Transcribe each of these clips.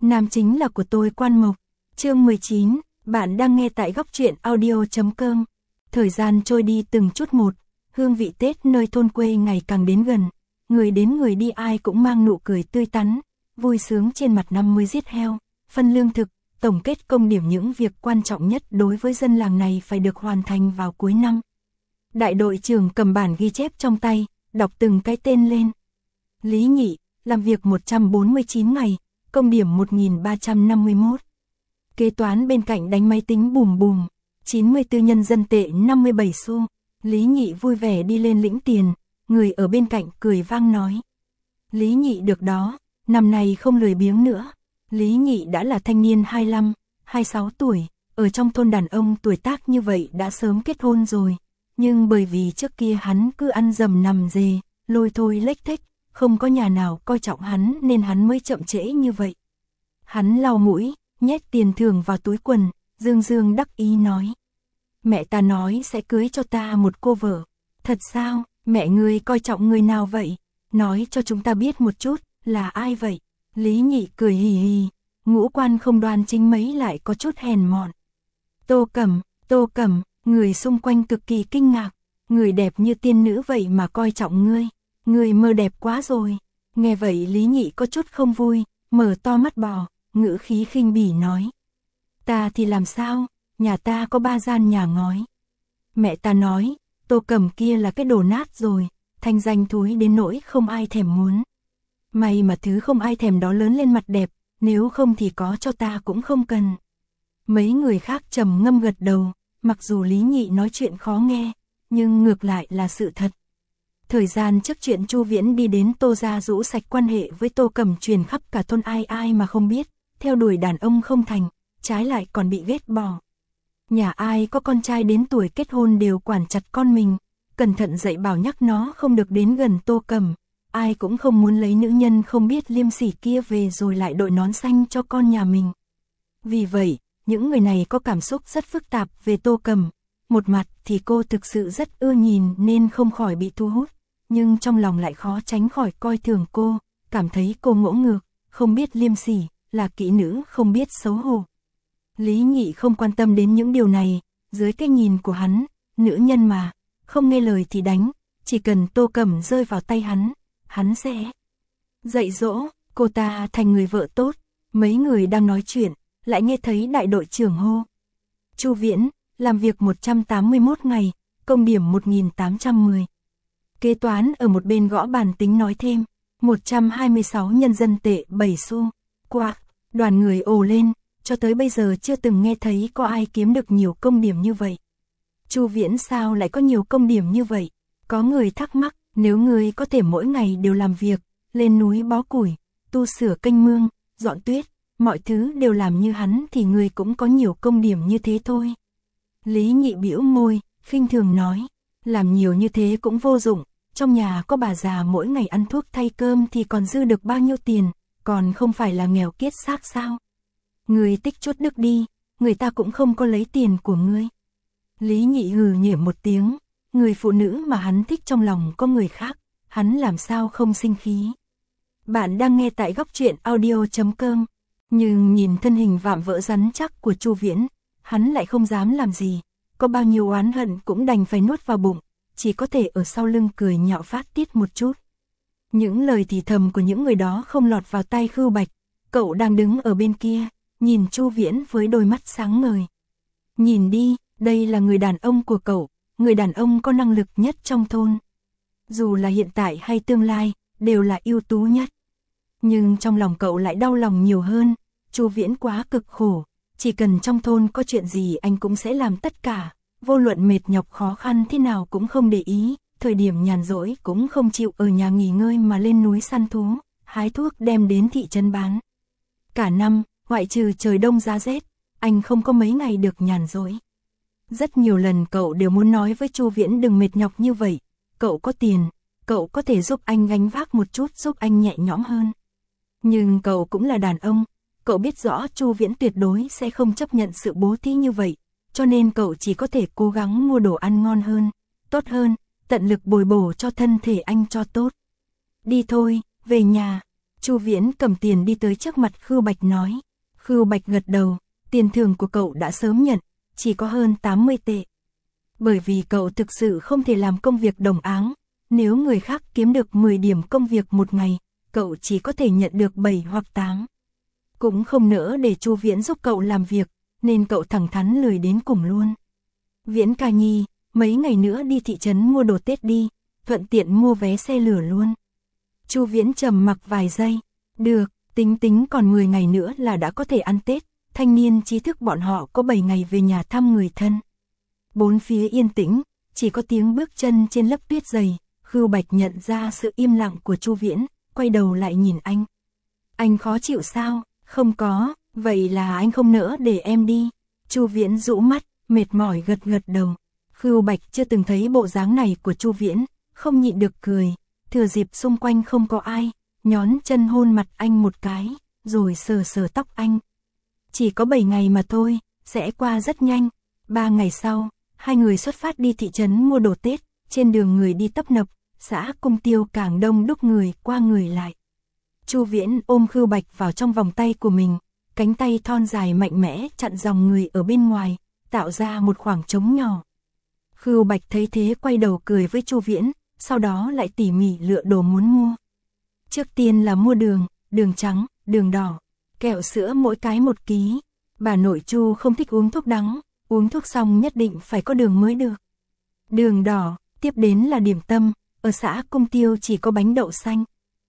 Nam chính là của tôi Quan Mộc. Chương 19, bạn đang nghe tại góc truyện audio.com. Thời gian trôi đi từng chút một, hương vị Tết nơi thôn quê ngày càng đến gần. Người đến người đi ai cũng mang nụ cười tươi tắn, vui sướng trên mặt. Năm mới giết heo, phân lương thực, tổng kết công điểm những việc quan trọng nhất đối với dân làng này phải được hoàn thành vào cuối năm. Đại đội trưởng cầm bản ghi chép trong tay, đọc từng cái tên lên. Lý Nhị, làm việc 149 ngày, công điểm 1351. Kế toán bên cạnh đánh máy tính bùm bùm, 94 nhân dân tệ 57 xu. Lý Nhị vui vẻ đi lên lĩnh tiền, người ở bên cạnh cười vang nói. Lý Nhị được đó, năm nay không lười biếng nữa. Lý Nhị đã là thanh niên 25, 26 tuổi, ở trong thôn đàn ông tuổi tác như vậy đã sớm kết hôn rồi. Nhưng bởi vì trước kia hắn cứ ăn dầm nằm dề, lôi thôi lếch thếch, không có nhà nào coi trọng hắn nên hắn mới chậm trễ như vậy. Hắn lau mũi, nhét tiền thưởng vào túi quần, dương dương đắc ý nói. Mẹ ta nói sẽ cưới cho ta một cô vợ. Thật sao, mẹ ngươi coi trọng người nào vậy? Nói cho chúng ta biết một chút, là ai vậy? Lý Nhị cười hì hì, ngũ quan không đoan chính mấy lại có chút hèn mọn. Tô Cẩm, người xung quanh cực kỳ kinh ngạc. Người đẹp như tiên nữ vậy mà coi trọng ngươi. Người mơ đẹp quá rồi. Nghe vậy Lý Nhị có chút không vui, mở to mắt bò, ngữ khí khinh bỉ nói. Ta thì làm sao, nhà ta có 3 gian nhà ngói. Mẹ ta nói, Tô Cẩm kia là cái đồ nát rồi, thanh danh thúi đến nỗi không ai thèm muốn. May mà thứ không ai thèm đó lớn lên mặt đẹp, nếu không thì có cho ta cũng không cần. Mấy người khác trầm ngâm gật đầu, mặc dù Lý Nhị nói chuyện khó nghe, nhưng ngược lại là sự thật. Thời gian trước chuyện Chu Viễn đi đến Tô gia rũ sạch quan hệ với Tô Cẩm truyền khắp cả thôn, ai mà không biết, theo đuổi đàn ông không thành, trái lại còn bị ghét bỏ. Nhà ai có con trai đến tuổi kết hôn đều quản chặt con mình, cẩn thận dạy bảo nhắc nó không được đến gần Tô Cẩm, ai cũng không muốn lấy nữ nhân không biết liêm sỉ kia về rồi lại đội nón xanh cho con nhà mình. Vì vậy, những người này có cảm xúc rất phức tạp về Tô Cẩm, một mặt thì cô thực sự rất ưa nhìn nên không khỏi bị thu hút, nhưng trong lòng lại khó tránh khỏi coi thường cô, cảm thấy cô ngỗ ngược, không biết liêm sỉ, là kỹ nữ không biết xấu hổ. Lý Nhị không quan tâm đến những điều này, dưới cái nhìn của hắn, nữ nhân mà, không nghe lời thì đánh, chỉ cần Tô Cẩm rơi vào tay hắn sẽ dạy dỗ cô ta thành người vợ tốt. Mấy người đang nói chuyện, lại nghe thấy đại đội trưởng hô. Chu Viễn, làm việc 181 ngày, công điểm 1810. Kế toán ở một bên gõ bàn tính nói thêm, 126 nhân dân tệ 7 xu. Quạc, đoàn người ồ lên, cho tới bây giờ chưa từng nghe thấy có ai kiếm được nhiều công điểm như vậy. Chu Viễn sao lại có nhiều công điểm như vậy? Có người thắc mắc, nếu người có thể mỗi ngày đều làm việc, lên núi bó củi, tu sửa kênh mương, dọn tuyết, mọi thứ đều làm như hắn thì người cũng có nhiều công điểm như thế thôi. Lý Nhị bĩu môi, khinh thường nói, làm nhiều như thế cũng vô dụng, trong nhà có bà già mỗi ngày ăn thuốc thay cơm thì còn dư được bao nhiêu tiền, còn không phải là nghèo kiết xác sao? Người tích chút đức đi, người ta cũng không có lấy tiền của ngươi. Lý Nhị hừ nhỉ một tiếng, người phụ nữ mà hắn thích trong lòng có người khác, hắn làm sao không sinh khí. Bạn đang nghe tại góc truyện audio.com, nhưng nhìn thân hình vạm vỡ rắn chắc của Chu Viễn, hắn lại không dám làm gì, có bao nhiêu oán hận cũng đành phải nuốt vào bụng, chỉ có thể ở sau lưng cười nhạo phát tiết một chút. Những lời thì thầm của những người đó không lọt vào tai Khưu Bạch, cậu đang đứng ở bên kia, nhìn Chu Viễn với đôi mắt sáng ngời. Nhìn đi, đây là người đàn ông của cậu, người đàn ông có năng lực nhất trong thôn. Dù là hiện tại hay tương lai, đều là ưu tú nhất. Nhưng trong lòng cậu lại đau lòng nhiều hơn, Chu Viễn quá cực khổ, chỉ cần trong thôn có chuyện gì anh cũng sẽ làm tất cả, vô luận mệt nhọc khó khăn thế nào cũng không để ý, thời điểm nhàn rỗi cũng không chịu ở nhà nghỉ ngơi mà lên núi săn thú, hái thuốc đem đến thị trấn bán. Cả năm, ngoại trừ trời đông giá rét, anh không có mấy ngày được nhàn rỗi. Rất nhiều lần cậu đều muốn nói với Chu Viễn đừng mệt nhọc như vậy, cậu có tiền, cậu có thể giúp anh gánh vác một chút, giúp anh nhẹ nhõm hơn. Nhưng cậu cũng là đàn ông, cậu biết rõ Chu Viễn tuyệt đối sẽ không chấp nhận sự bố thí như vậy, cho nên cậu chỉ có thể cố gắng mua đồ ăn ngon hơn, tốt hơn, tận lực bồi bổ cho thân thể anh cho tốt. Đi thôi, về nhà. Chu Viễn cầm tiền đi tới trước mặt Khưu Bạch nói. Khưu Bạch gật đầu, tiền thưởng của cậu đã sớm nhận, chỉ có hơn 80 tệ. Bởi vì cậu thực sự không thể làm công việc đồng áng, nếu người khác kiếm được 10 điểm công việc một ngày, cậu chỉ có thể nhận được 7 hoặc 8. Cũng không nỡ để Chu Viễn giúp cậu làm việc, nên cậu thẳng thắn lười đến cùng luôn. Viễn ca nhi, mấy ngày nữa đi thị trấn mua đồ Tết đi, thuận tiện mua vé xe lửa luôn. Chu Viễn trầm mặc vài giây, được, tính còn 10 ngày nữa là đã có thể ăn Tết, thanh niên trí thức bọn họ có 7 ngày về nhà thăm người thân. Bốn phía yên tĩnh, chỉ có tiếng bước chân trên lớp tuyết dày. Khưu Bạch nhận ra sự im lặng của Chu Viễn, quay đầu lại nhìn anh. Anh khó chịu sao? Không có, vậy là anh không nỡ để em đi. Chu Viễn rũ mắt, mệt mỏi gật đầu. Khưu Bạch chưa từng thấy bộ dáng này của Chu Viễn, không nhịn được cười, thừa dịp xung quanh không có ai, nhón chân hôn mặt anh một cái, rồi sờ tóc anh. Chỉ có 7 ngày mà thôi, sẽ qua rất nhanh. 3 ngày sau, hai người xuất phát đi thị trấn mua đồ Tết, trên đường người đi tấp nập, xã Cung Tiêu càng đông đúc người qua người lại. Chu Viễn ôm Khưu Bạch vào trong vòng tay của mình, cánh tay thon dài mạnh mẽ chặn dòng người ở bên ngoài, tạo ra một khoảng trống nhỏ. Khưu Bạch thấy thế quay đầu cười với Chu Viễn, sau đó lại tỉ mỉ lựa đồ muốn mua. Trước tiên là mua đường trắng, đường đỏ, kẹo sữa mỗi cái 1 ký. Bà nội Chu không thích uống thuốc đắng, uống thuốc xong nhất định phải có đường mới được. Đường đỏ, tiếp đến là điểm tâm, ở xã Cung Tiêu chỉ có bánh đậu xanh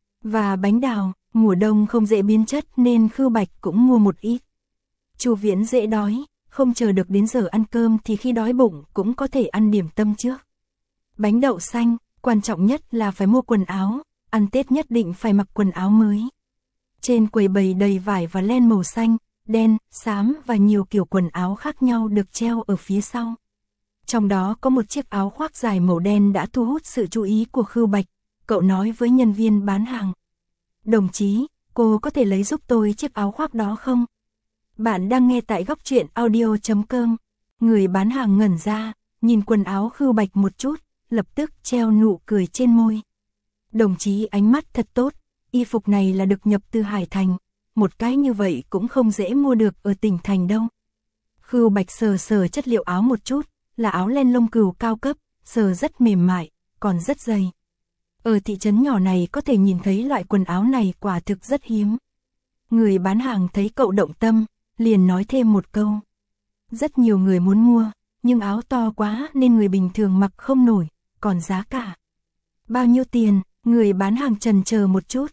và bánh đào, mùa đông không dễ biến chất nên Khưu Bạch cũng mua một ít. Chu Viễn dễ đói, không chờ được đến giờ ăn cơm thì khi đói bụng cũng có thể ăn điểm tâm trước. Bánh đậu xanh, quan trọng nhất là phải mua quần áo, ăn Tết nhất định phải mặc quần áo mới. Trên quầy bày đầy vải và len màu xanh, đen, xám và nhiều kiểu quần áo khác nhau được treo ở phía sau. Trong đó có một chiếc áo khoác dài màu đen đã thu hút sự chú ý của Khưu Bạch, cậu nói với nhân viên bán hàng. Đồng chí, cô có thể lấy giúp tôi chiếc áo khoác đó không? Bạn đang nghe tại Góc Truyện Audio.com. Người bán hàng ngẩn ra, nhìn quần áo Khưu Bạch một chút, lập tức treo nụ cười trên môi. Đồng chí ánh mắt thật tốt, y phục này là được nhập từ Hải Thành, một cái như vậy cũng không dễ mua được ở tỉnh thành đâu. Khưu Bạch sờ chất liệu áo một chút, là áo len lông cừu cao cấp, sờ rất mềm mại, còn rất dày. Ở thị trấn nhỏ này có thể nhìn thấy loại quần áo này quả thực rất hiếm. Người bán hàng thấy cậu động tâm, liền nói thêm một câu. Rất nhiều người muốn mua, nhưng áo to quá nên người bình thường mặc không nổi, còn giá cả. Bao nhiêu tiền? Người bán hàng chần chờ một chút.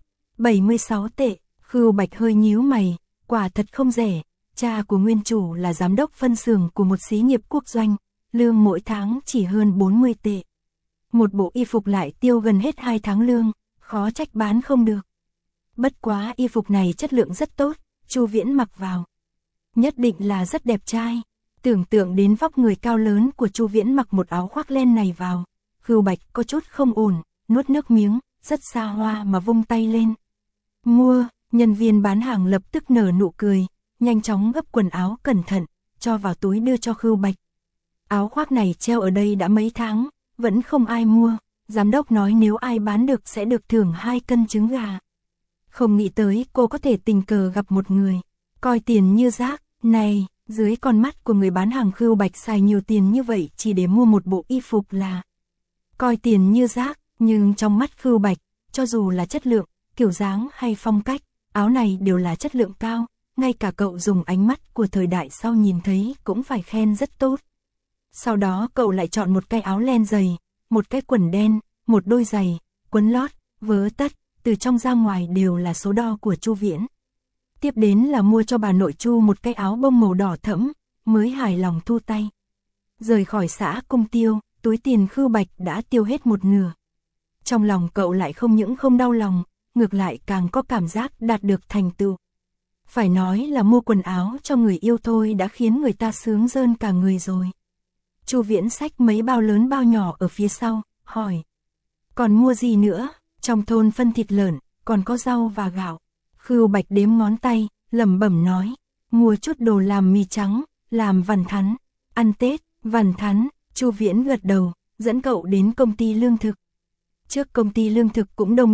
76 tệ. Khưu Bạch hơi nhíu mày, quả thật không rẻ. Cha của nguyên chủ là giám đốc phân xưởng của một xí nghiệp quốc doanh, lương mỗi tháng chỉ hơn 40 tệ. Một bộ y phục lại tiêu gần hết 2 tháng lương, khó trách bán không được. Bất quá y phục này chất lượng rất tốt, Chu Viễn mặc vào. Nhất định là rất đẹp trai. Tưởng tượng đến vóc người cao lớn của Chu Viễn mặc một áo khoác len này vào, Khưu Bạch có chút không ổn, nuốt nước miếng, rất xa hoa mà vung tay lên. Mua, nhân viên bán hàng lập tức nở nụ cười, nhanh chóng gấp quần áo cẩn thận, cho vào túi đưa cho Khưu Bạch. Áo khoác này treo ở đây đã mấy tháng, vẫn không ai mua, giám đốc nói nếu ai bán được sẽ được thưởng 2 cân trứng gà. Không nghĩ tới cô có thể tình cờ gặp một người, coi tiền như rác, này, dưới con mắt của người bán hàng Khưu Bạch xài nhiều tiền như vậy chỉ để mua một bộ y phục là coi tiền như rác, nhưng trong mắt Khưu Bạch, cho dù là chất lượng, kiểu dáng hay phong cách, áo này đều là chất lượng cao, ngay cả cậu dùng ánh mắt của thời đại sau nhìn thấy cũng phải khen rất tốt. Sau đó cậu lại chọn một cái áo len dày, một cái quần đen, một đôi giày, quần lót, vớ tất, từ trong ra ngoài đều là số đo của Chu Viễn. Tiếp đến là mua cho bà nội Chu một cái áo bông màu đỏ thẫm, mới hài lòng thu tay. Rời khỏi xã Cung Tiêu, túi tiền Khưu Bạch đã tiêu hết một nửa. Trong lòng cậu lại không những không đau lòng, ngược lại càng có cảm giác đạt được thành tựu. Phải nói là mua quần áo cho người yêu thôi đã khiến người ta sướng rơn cả người rồi. Chu Viễn xách mấy bao lớn bao nhỏ ở phía sau, hỏi. Còn mua gì nữa? Trong thôn phân thịt lợn, còn có rau và gạo. Khưu Bạch đếm ngón tay, lẩm bẩm nói. Mua chút đồ làm mì trắng, làm vằn thắn. Ăn Tết, vằn thắn. Chu Viễn gật đầu, dẫn cậu đến công ty lương thực. Trước công ty lương thực cũng đông đúc,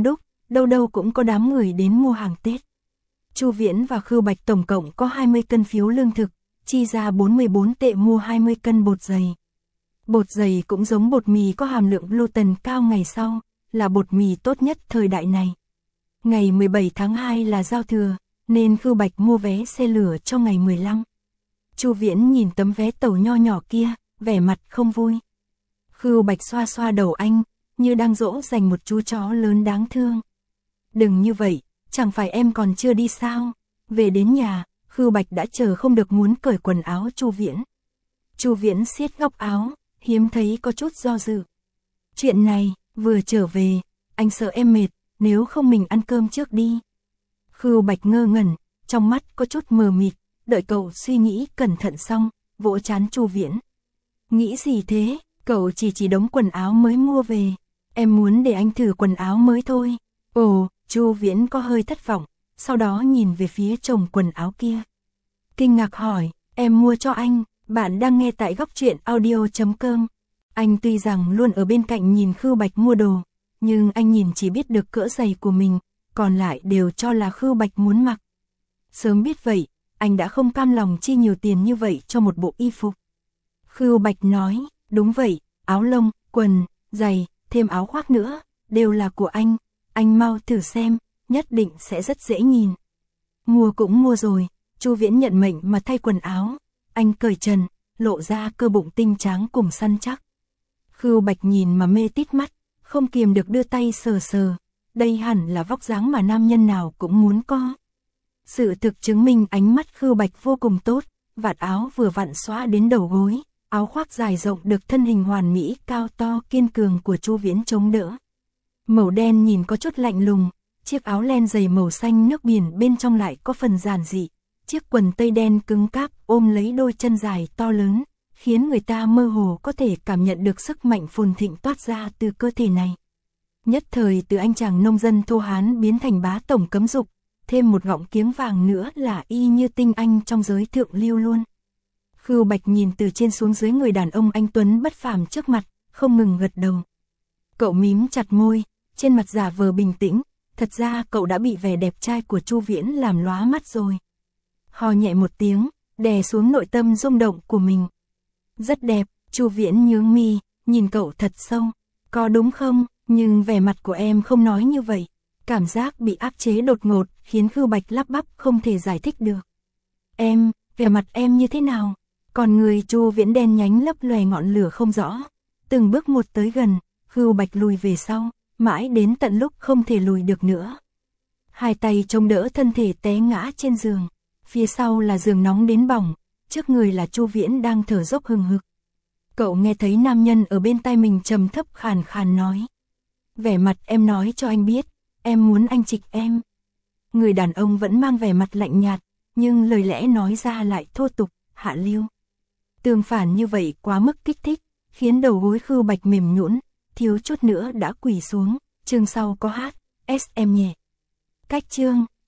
đâu đâu cũng có đám người đến mua hàng Tết. Chu Viễn và Khưu Bạch tổng cộng có 20 cân phiếu lương thực, chi ra 44 tệ mua 20 cân bột dày. Bột dày cũng giống bột mì có hàm lượng gluten cao ngày sau, là bột mì tốt nhất thời đại này. Ngày 17 tháng 2 là giao thừa, nên Khưu Bạch mua vé xe lửa cho ngày 15. Chu Viễn nhìn tấm vé tàu nho nhỏ kia, vẻ mặt không vui. Khưu Bạch xoa xoa đầu anh, như đang dỗ dành một chú chó lớn đáng thương. Đừng như vậy, chẳng phải em còn chưa đi sao? Về đến nhà, Khưu Bạch đã chờ không được muốn cởi quần áo Chu Viễn. Chu Viễn siết góc áo, hiếm thấy có chút do dự. Chuyện này, vừa trở về, anh sợ em mệt, nếu không mình ăn cơm trước đi. Khưu Bạch ngơ ngẩn, trong mắt có chút mờ mịt, đợi cậu suy nghĩ cẩn thận xong, vỗ trán Chu Viễn. Nghĩ gì thế, cậu chỉ đống quần áo mới mua về. Em muốn để anh thử quần áo mới thôi. Ồ, Chu Viễn có hơi thất vọng, sau đó nhìn về phía chồng quần áo kia. Kinh ngạc hỏi, em mua cho anh, bạn đang nghe tại góc truyện audio.com. Anh tuy rằng luôn ở bên cạnh nhìn Khưu Bạch mua đồ, nhưng anh nhìn chỉ biết được cỡ giày của mình, còn lại đều cho là Khưu Bạch muốn mặc. Sớm biết vậy, anh đã không cam lòng chi nhiều tiền như vậy cho một bộ y phục. Khưu Bạch nói, đúng vậy, áo lông, quần, giày, thêm áo khoác nữa, đều là của anh mau thử xem, nhất định sẽ rất dễ nhìn. Mua cũng mua rồi, Chu Viễn nhận mệnh mà thay quần áo, anh cởi trần, lộ ra cơ bụng tinh tráng cùng săn chắc. Khưu Bạch nhìn mà mê tít mắt, không kiềm được đưa tay sờ sờ, đây hẳn là vóc dáng mà nam nhân nào cũng muốn có. Sự thực chứng minh ánh mắt Khưu Bạch vô cùng tốt, vạt áo vừa vặn xõa đến đầu gối, áo khoác dài rộng được thân hình hoàn mỹ cao to kiên cường của Chu Viễn chống đỡ. Màu đen nhìn có chút lạnh lùng, chiếc áo len dày màu xanh nước biển bên trong lại có phần giản dị, chiếc quần tây đen cứng cáp ôm lấy đôi chân dài to lớn, khiến người ta mơ hồ có thể cảm nhận được sức mạnh phồn thịnh toát ra từ cơ thể này. Nhất thời từ anh chàng nông dân thô hán biến thành bá tổng cấm dục, thêm một gọng kiếng vàng nữa là y như tinh anh trong giới thượng lưu luôn. Khưu Bạch nhìn từ trên xuống dưới người đàn ông anh tuấn bất phàm trước mặt, không ngừng gật đầu. Cậu mím chặt môi, trên mặt giả vờ bình tĩnh, thật ra cậu đã bị vẻ đẹp trai của Chu Viễn làm lóa mắt rồi. Hò nhẹ một tiếng, đè xuống nội tâm rung động của mình. Rất đẹp, Chu Viễn nhướng mi, nhìn cậu thật sâu. Có đúng không, nhưng vẻ mặt của em không nói như vậy. Cảm giác bị áp chế đột ngột khiến Khưu Bạch lắp bắp không thể giải thích được. Em, vẻ mặt em như thế nào? Còn người Chu Viễn đen nhánh lấp lòe ngọn lửa không rõ. Từng bước một tới gần, Khưu Bạch lùi về sau, mãi đến tận lúc không thể lùi được nữa. Hai tay chống đỡ thân thể té ngã trên giường, phía sau là giường nóng đến bỏng, trước người là Chu Viễn đang thở dốc hừng hực. Cậu nghe thấy nam nhân ở bên tai mình trầm thấp khàn khàn nói. Vẻ mặt em nói cho anh biết, em muốn anh trịch em. Người đàn ông vẫn mang vẻ mặt lạnh nhạt, nhưng lời lẽ nói ra lại thô tục, hạ lưu. Tương phản như vậy quá mức kích thích, khiến đầu gối Khưu Bạch mềm nhũn, thiếu chút nữa đã quỳ xuống. Chương sau có hát, SM nhẹ. Cách chương